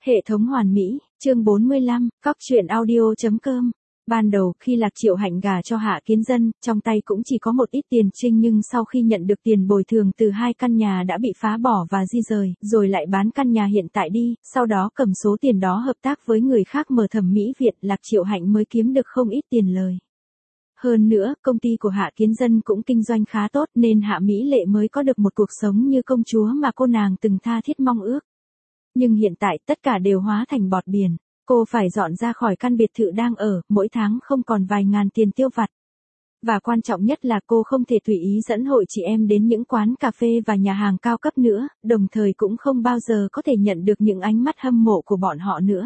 Hệ thống hoàn mỹ, chương 45, cóc truyện audio.com. Ban đầu khi Lạc Triệu Hạnh gả cho Hạ Kiến Dân, trong tay cũng chỉ có một ít tiền trinh, nhưng sau khi nhận được tiền bồi thường từ 2 căn nhà đã bị phá bỏ và di rời, rồi lại bán căn nhà hiện tại đi, sau đó cầm số tiền đó hợp tác với người khác mở thẩm mỹ viện, Lạc Triệu Hạnh mới kiếm được không ít tiền lời. Hơn nữa, công ty của Hạ Kiến Dân cũng kinh doanh khá tốt nên Hạ Mỹ Lệ mới có được một cuộc sống như công chúa mà cô nàng từng tha thiết mong ước. Nhưng hiện tại tất cả đều hóa thành bọt biển. Cô phải dọn ra khỏi căn biệt thự đang ở, mỗi tháng không còn vài ngàn tiền tiêu vặt. Và quan trọng nhất là cô không thể tùy ý dẫn hội chị em đến những quán cà phê và nhà hàng cao cấp nữa, đồng thời cũng không bao giờ có thể nhận được những ánh mắt hâm mộ của bọn họ nữa.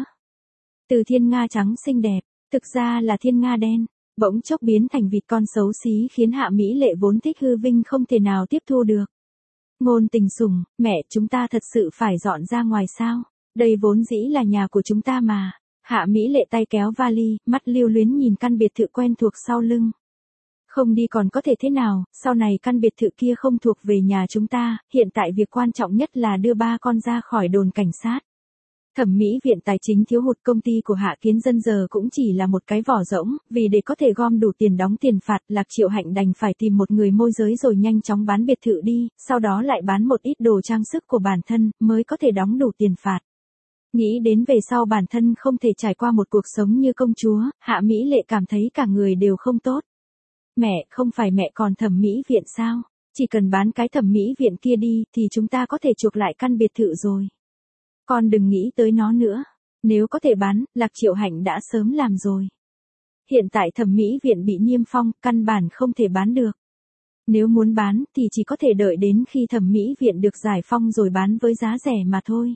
Từ thiên nga trắng xinh đẹp, thực ra là thiên nga đen, bỗng chốc biến thành vịt con xấu xí khiến Hạ Mỹ Lệ vốn thích hư vinh không thể nào tiếp thu được. Ngôn Tình Sủng, mẹ, chúng ta thật sự phải dọn ra ngoài sao? Đây vốn dĩ là nhà của chúng ta mà. Hạ Mỹ Lệ tay kéo vali, mắt lưu luyến nhìn căn biệt thự quen thuộc sau lưng. Không đi còn có thể thế nào, sau này căn biệt thự kia không thuộc về nhà chúng ta, hiện tại việc quan trọng nhất là đưa 3 con ra khỏi đồn cảnh sát. Thẩm mỹ viện tài chính thiếu hụt, công ty của Hạ Kiến Dân giờ cũng chỉ là một cái vỏ rỗng, vì để có thể gom đủ tiền đóng tiền phạt, Lạc Triệu Hạnh đành phải tìm một người môi giới rồi nhanh chóng bán biệt thự đi, sau đó lại bán một ít đồ trang sức của bản thân, mới có thể đóng đủ tiền phạt. Nghĩ đến về sau bản thân không thể trải qua một cuộc sống như công chúa, Hạ Mỹ Lệ cảm thấy cả người đều không tốt. Mẹ, không phải mẹ còn thẩm mỹ viện sao? Chỉ cần bán cái thẩm mỹ viện kia đi, thì chúng ta có thể chuộc lại căn biệt thự rồi. Con đừng nghĩ tới nó nữa. Nếu có thể bán, Lạc Triệu Hạnh đã sớm làm rồi. Hiện tại thẩm mỹ viện bị niêm phong, căn bản không thể bán được. Nếu muốn bán, thì chỉ có thể đợi đến khi thẩm mỹ viện được giải phong rồi bán với giá rẻ mà thôi.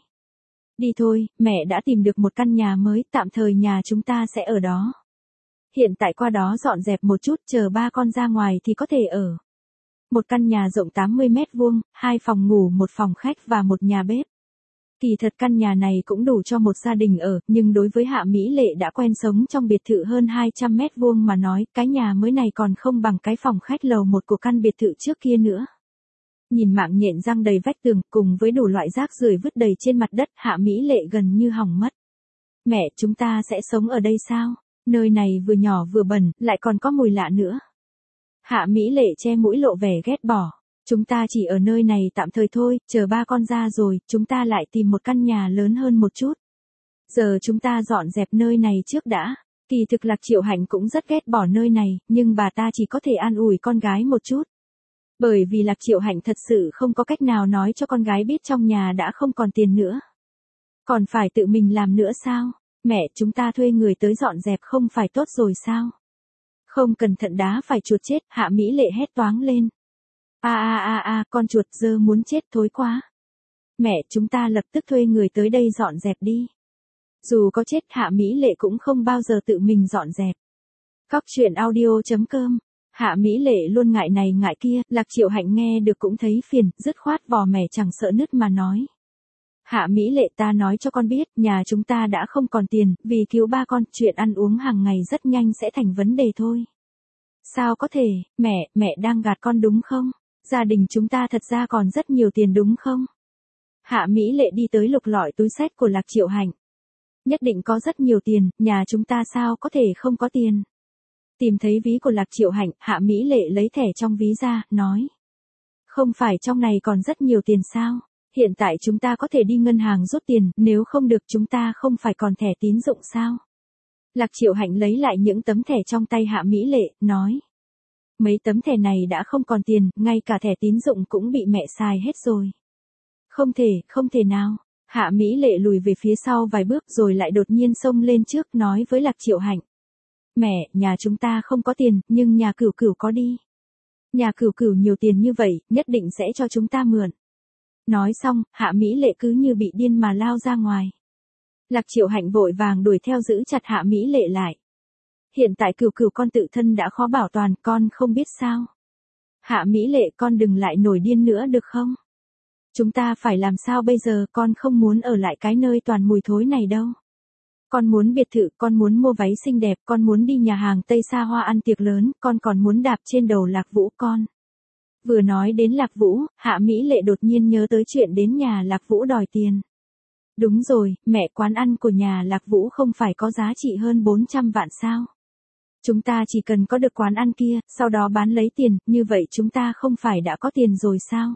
Đi thôi, mẹ đã tìm được một căn nhà mới, tạm thời nhà chúng ta sẽ ở đó. Hiện tại qua đó dọn dẹp một chút, chờ 3 con ra ngoài thì có thể ở. Một căn nhà rộng 80 mét vuông, 2 phòng ngủ, 1 phòng khách và 1 nhà bếp. Kỳ thật căn nhà này cũng đủ cho một gia đình ở, nhưng đối với Hạ Mỹ Lệ đã quen sống trong biệt thự hơn 200 mét vuông mà nói, cái nhà mới này còn không bằng cái phòng khách lầu 1 của căn biệt thự trước kia nữa. Nhìn mạng nhện răng đầy vách tường, cùng với đủ loại rác rưởi vứt đầy trên mặt đất, Hạ Mỹ Lệ gần như hỏng mất. Mẹ, chúng ta sẽ sống ở đây sao? Nơi này vừa nhỏ vừa bẩn, lại còn có mùi lạ nữa. Hạ Mỹ Lệ che mũi lộ vẻ ghét bỏ. Chúng ta chỉ ở nơi này tạm thời thôi, chờ 3 con ra rồi, chúng ta lại tìm một căn nhà lớn hơn một chút. Giờ chúng ta dọn dẹp nơi này trước đã. Kỳ thực Lạc Triệu Hạnh cũng rất ghét bỏ nơi này, nhưng bà ta chỉ có thể an ủi con gái một chút. Bởi vì Lạc Triệu Hạnh thật sự không có cách nào nói cho con gái biết trong nhà đã không còn tiền nữa. Còn phải tự mình làm nữa sao? Mẹ, chúng ta thuê người tới dọn dẹp không phải tốt rồi sao? Không cẩn thận đá phải chuột chết, Hạ Mỹ Lệ hét toáng lên. Con chuột dơ muốn chết thối quá. Mẹ, chúng ta lập tức thuê người tới đây dọn dẹp đi. Dù có chết, Hạ Mỹ Lệ cũng không bao giờ tự mình dọn dẹp. Cóc truyện audio.com. Hạ Mỹ Lệ luôn ngại này ngại kia, Lạc Triệu Hạnh nghe được cũng thấy phiền, dứt khoát vò mẻ chẳng sợ nứt mà nói. Hạ Mỹ Lệ, ta nói cho con biết, nhà chúng ta đã không còn tiền, vì cứu 3 con, chuyện ăn uống hàng ngày rất nhanh sẽ thành vấn đề thôi. Sao có thể, mẹ đang gạt con đúng không? Gia đình chúng ta thật ra còn rất nhiều tiền đúng không? Hạ Mỹ Lệ đi tới lục lọi túi xách của Lạc Triệu Hạnh. Nhất định có rất nhiều tiền, nhà chúng ta sao có thể không có tiền? Tìm thấy ví của Lạc Triệu Hạnh, Hạ Mỹ Lệ lấy thẻ trong ví ra, nói. Không phải trong này còn rất nhiều tiền sao? Hiện tại chúng ta có thể đi ngân hàng rút tiền, nếu không được chúng ta không phải còn thẻ tín dụng sao? Lạc Triệu Hạnh lấy lại những tấm thẻ trong tay Hạ Mỹ Lệ, nói. Mấy tấm thẻ này đã không còn tiền, ngay cả thẻ tín dụng cũng bị mẹ xài hết rồi. Không thể nào. Hạ Mỹ Lệ lùi về phía sau vài bước rồi lại đột nhiên xông lên trước nói với Lạc Triệu Hạnh. Mẹ, nhà chúng ta không có tiền, nhưng nhà Cửu Cửu có đi. Nhà Cửu Cửu nhiều tiền như vậy, nhất định sẽ cho chúng ta mượn. Nói xong, Hạ Mỹ Lệ cứ như bị điên mà lao ra ngoài. Lạc Triệu Hạnh vội vàng đuổi theo giữ chặt Hạ Mỹ Lệ lại. Hiện tại Cửu Cửu con tự thân đã khó bảo toàn, con không biết sao. Hạ Mỹ Lệ, con đừng lại nổi điên nữa được không? Chúng ta phải làm sao bây giờ, con không muốn ở lại cái nơi toàn mùi thối này đâu. Con muốn biệt thự, con muốn mua váy xinh đẹp, con muốn đi nhà hàng Tây xa hoa ăn tiệc lớn, con còn muốn đạp trên đầu Lạc Vũ con. Vừa nói đến Lạc Vũ, Hạ Mỹ Lệ đột nhiên nhớ tới chuyện đến nhà Lạc Vũ đòi tiền. Đúng rồi, mẹ, quán ăn của nhà Lạc Vũ không phải có giá trị hơn 400 vạn sao? Chúng ta chỉ cần có được quán ăn kia, sau đó bán lấy tiền, như vậy chúng ta không phải đã có tiền rồi sao?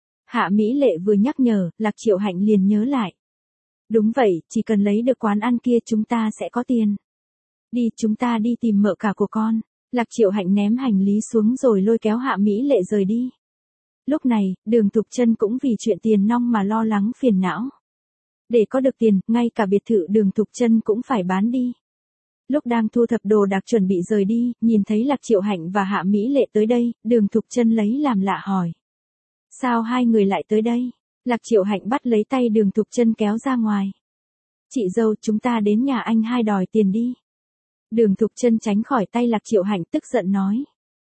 Hạ Mỹ Lệ vừa nhắc nhở, Lạc Triệu Hạnh liền nhớ lại. Đúng vậy, chỉ cần lấy được quán ăn kia chúng ta sẽ có tiền. Đi, chúng ta đi tìm mợ cả của con. Lạc Triệu Hạnh ném hành lý xuống rồi lôi kéo Hạ Mỹ Lệ rời đi. Lúc này, Đường Thục Trân cũng vì chuyện tiền nong mà lo lắng phiền não. Để có được tiền, ngay cả biệt thự Đường Thục Trân cũng phải bán đi. Lúc đang thu thập đồ đạc chuẩn bị rời đi, nhìn thấy Lạc Triệu Hạnh và Hạ Mỹ Lệ tới đây, Đường Thục Trân lấy làm lạ hỏi. Sao hai người lại tới đây? Lạc Triệu Hạnh bắt lấy tay Đường Thục Trân kéo ra ngoài. Chị dâu, chúng ta đến nhà anh hai đòi tiền đi. Đường Thục Trân tránh khỏi tay Lạc Triệu Hạnh tức giận nói.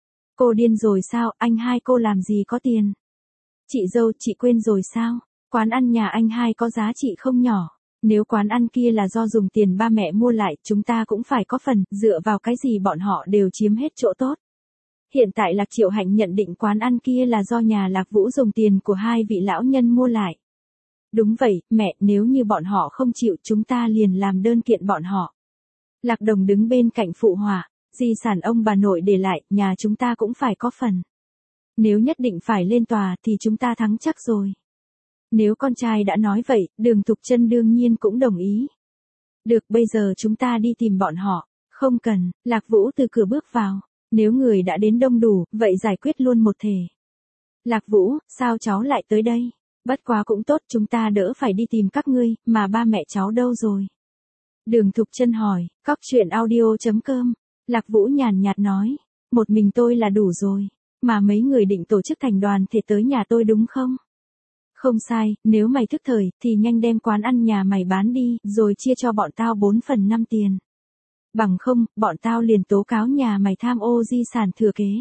Cô điên rồi sao, anh hai cô làm gì có tiền? Chị dâu, chị quên rồi sao? Quán ăn nhà anh hai có giá trị không nhỏ. Nếu quán ăn kia là do dùng tiền ba mẹ mua lại, chúng ta cũng phải có phần, dựa vào cái gì bọn họ đều chiếm hết chỗ tốt. Hiện tại Lạc Triệu Hạnh nhận định quán ăn kia là do nhà Lạc Vũ dùng tiền của hai vị lão nhân mua lại. Đúng vậy, mẹ, nếu như bọn họ không chịu chúng ta liền làm đơn kiện bọn họ. Lạc Đồng đứng bên cạnh phụ họa, di sản ông bà nội để lại, nhà chúng ta cũng phải có phần. Nếu nhất định phải lên tòa thì chúng ta thắng chắc rồi. Nếu con trai đã nói vậy, Đường Thục Trân đương nhiên cũng đồng ý. Được, bây giờ chúng ta đi tìm bọn họ. Không cần, Lạc Vũ từ cửa bước vào. Nếu người đã đến đông đủ, vậy giải quyết luôn một thể. Lạc Vũ, sao cháu lại tới đây? Bất quá cũng tốt, chúng ta đỡ phải đi tìm các ngươi, mà ba mẹ cháu đâu rồi? Đường Thục Trân hỏi, Cóc Truyện Audio.com. Lạc Vũ nhàn nhạt nói, một mình tôi là đủ rồi, mà mấy người định tổ chức thành đoàn thể tới nhà tôi đúng không? Không sai, nếu mày thức thời, thì nhanh đem quán ăn nhà mày bán đi, rồi chia cho bọn tao 4/5 tiền. Bằng không, bọn tao liền tố cáo nhà mày tham ô di sản thừa kế.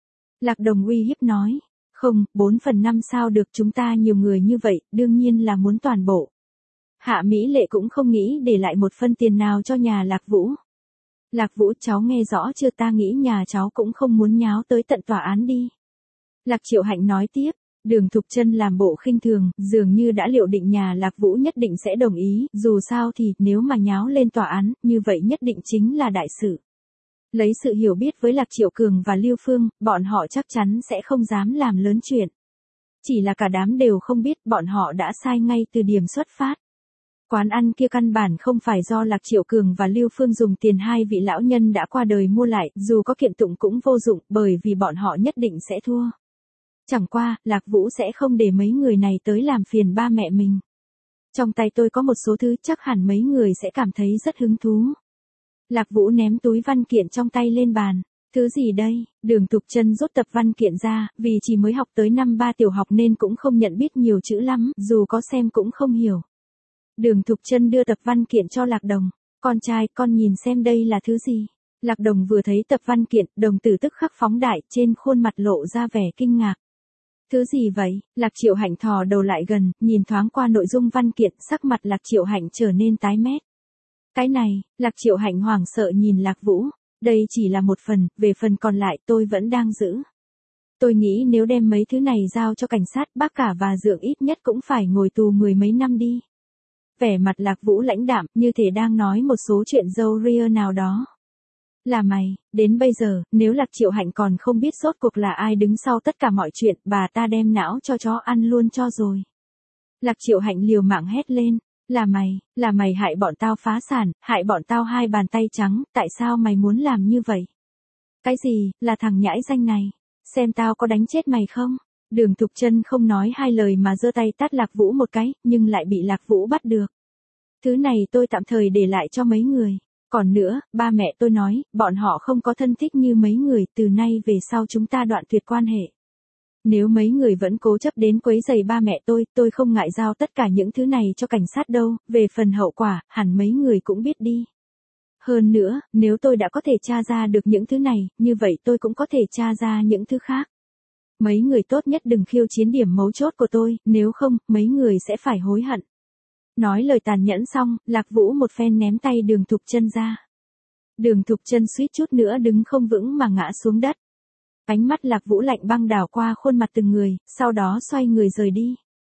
Lạc Đồng uy hiếp nói, không, 4/5 sao được, chúng ta nhiều người như vậy, đương nhiên là muốn toàn bộ. Hạ Mỹ Lệ cũng không nghĩ để lại một phân tiền nào cho nhà Lạc Vũ. Lạc Vũ, cháu nghe rõ chưa, ta nghĩ nhà cháu cũng không muốn nháo tới tận tòa án đi. Lạc Triệu Hạnh nói tiếp. Đường Thục Trân làm bộ khinh thường, dường như đã liệu định nhà Lạc Vũ nhất định sẽ đồng ý, dù sao thì, nếu mà nháo lên tòa án, như vậy nhất định chính là đại sự. Lấy sự hiểu biết với Lạc Triệu Cường và Lưu Phương, bọn họ chắc chắn sẽ không dám làm lớn chuyện. Chỉ là cả đám đều không biết bọn họ đã sai ngay từ điểm xuất phát. Quán ăn kia căn bản không phải do Lạc Triệu Cường và Lưu Phương dùng tiền hai vị lão nhân đã qua đời mua lại, dù có kiện tụng cũng vô dụng, bởi vì bọn họ nhất định sẽ thua. Chẳng qua, Lạc Vũ sẽ không để mấy người này tới làm phiền ba mẹ mình. Trong tay tôi có một số thứ chắc hẳn mấy người sẽ cảm thấy rất hứng thú. Lạc Vũ ném túi văn kiện trong tay lên bàn. Thứ gì đây? Đường Thục Trân rút tập văn kiện ra, vì chỉ mới học tới năm 3 tiểu học nên cũng không nhận biết nhiều chữ lắm, dù có xem cũng không hiểu. Đường Thục Trân đưa tập văn kiện cho Lạc Đồng. Con trai, con nhìn xem đây là thứ gì? Lạc Đồng vừa thấy tập văn kiện, đồng tử tức khắc phóng đại, trên khuôn mặt lộ ra vẻ kinh ngạc. Thứ gì vậy? Lạc Triệu Hạnh thò đầu lại gần, nhìn thoáng qua nội dung văn kiện, sắc mặt Lạc Triệu Hạnh trở nên tái mét. Cái này, Lạc Triệu Hạnh hoảng sợ nhìn Lạc Vũ. Đây chỉ là một phần, về phần còn lại tôi vẫn đang giữ. Tôi nghĩ nếu đem mấy thứ này giao cho cảnh sát, bác cả và Dượng ít nhất cũng phải ngồi tù 10 mấy năm đi. Vẻ mặt Lạc Vũ lãnh đạm, như thể đang nói một số chuyện dâu ria nào đó. Là mày, đến bây giờ, nếu Lạc Triệu Hạnh còn không biết rốt cuộc là ai đứng sau tất cả mọi chuyện, bà ta đem não cho chó ăn luôn cho rồi. Lạc Triệu Hạnh liều mạng hét lên, là mày hại bọn tao phá sản, hại bọn tao hai bàn tay trắng, tại sao mày muốn làm như vậy? Cái gì, là thằng nhãi danh này, xem tao có đánh chết mày không? Đường Thục Trân không nói hai lời mà giơ tay tát Lạc Vũ một cái, nhưng lại bị Lạc Vũ bắt được. Thứ này tôi tạm thời để lại cho mấy người. Còn nữa, ba mẹ tôi nói, bọn họ không có thân thích như mấy người, từ nay về sau chúng ta đoạn tuyệt quan hệ. Nếu mấy người vẫn cố chấp đến quấy rầy ba mẹ tôi không ngại giao tất cả những thứ này cho cảnh sát đâu, về phần hậu quả, hẳn mấy người cũng biết đi. Hơn nữa, nếu tôi đã có thể tra ra được những thứ này, như vậy tôi cũng có thể tra ra những thứ khác. Mấy người tốt nhất đừng khiêu chiến điểm mấu chốt của tôi, nếu không, mấy người sẽ phải hối hận. Nói lời tàn nhẫn xong, Lạc Vũ một phen ném tay Đường Thục Trân ra. Đường Thục Trân suýt chút nữa đứng không vững mà ngã xuống đất. Ánh mắt Lạc Vũ lạnh băng đảo qua khuôn mặt từng người, sau đó xoay người rời đi.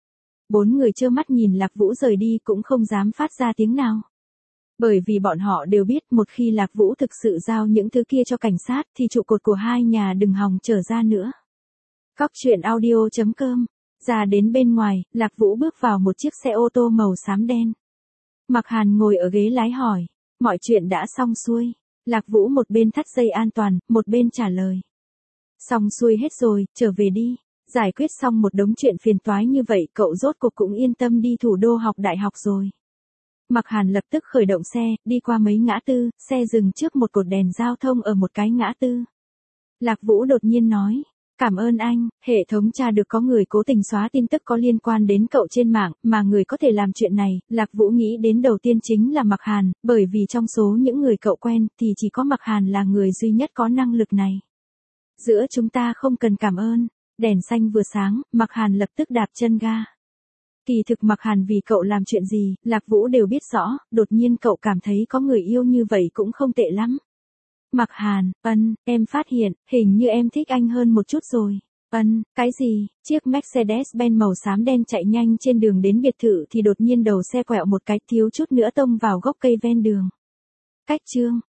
4 người trơ mắt nhìn Lạc Vũ rời đi cũng không dám phát ra tiếng nào. Bởi vì bọn họ đều biết một khi Lạc Vũ thực sự giao những thứ kia cho cảnh sát thì trụ cột của hai nhà đừng hòng trở ra nữa. Cóc truyện audio.com. Ra đến bên ngoài, Lạc Vũ bước vào một chiếc xe ô tô màu xám đen. Mạc Hàn ngồi ở ghế lái hỏi, mọi chuyện đã xong xuôi. Lạc Vũ một bên thắt dây an toàn, một bên trả lời. Xong xuôi hết rồi, trở về đi. Giải quyết xong một đống chuyện phiền toái như vậy cậu rốt cuộc cũng yên tâm đi thủ đô học đại học rồi. Mạc Hàn lập tức khởi động xe, đi qua mấy ngã tư, xe dừng trước một cột đèn giao thông ở một cái ngã tư. Lạc Vũ đột nhiên nói, cảm ơn anh, hệ thống tra được có người cố tình xóa tin tức có liên quan đến cậu trên mạng, mà người có thể làm chuyện này, Lạc Vũ nghĩ đến đầu tiên chính là Mạc Hàn, bởi vì trong số những người cậu quen thì chỉ có Mạc Hàn là người duy nhất có năng lực này. Giữa chúng ta không cần cảm ơn. Đèn xanh vừa sáng, Mạc Hàn lập tức đạp chân ga. Kỳ thực Mạc Hàn vì cậu làm chuyện gì, Lạc Vũ đều biết rõ, đột nhiên cậu cảm thấy có người yêu như vậy cũng không tệ lắm. Mạc Hàn, em phát hiện, hình như em thích anh hơn một chút rồi. Cái gì? Chiếc Mercedes-Benz màu xám đen chạy nhanh trên đường đến biệt thự thì đột nhiên đầu xe quẹo một cái thiếu chút nữa tông vào gốc cây ven đường. Cách chương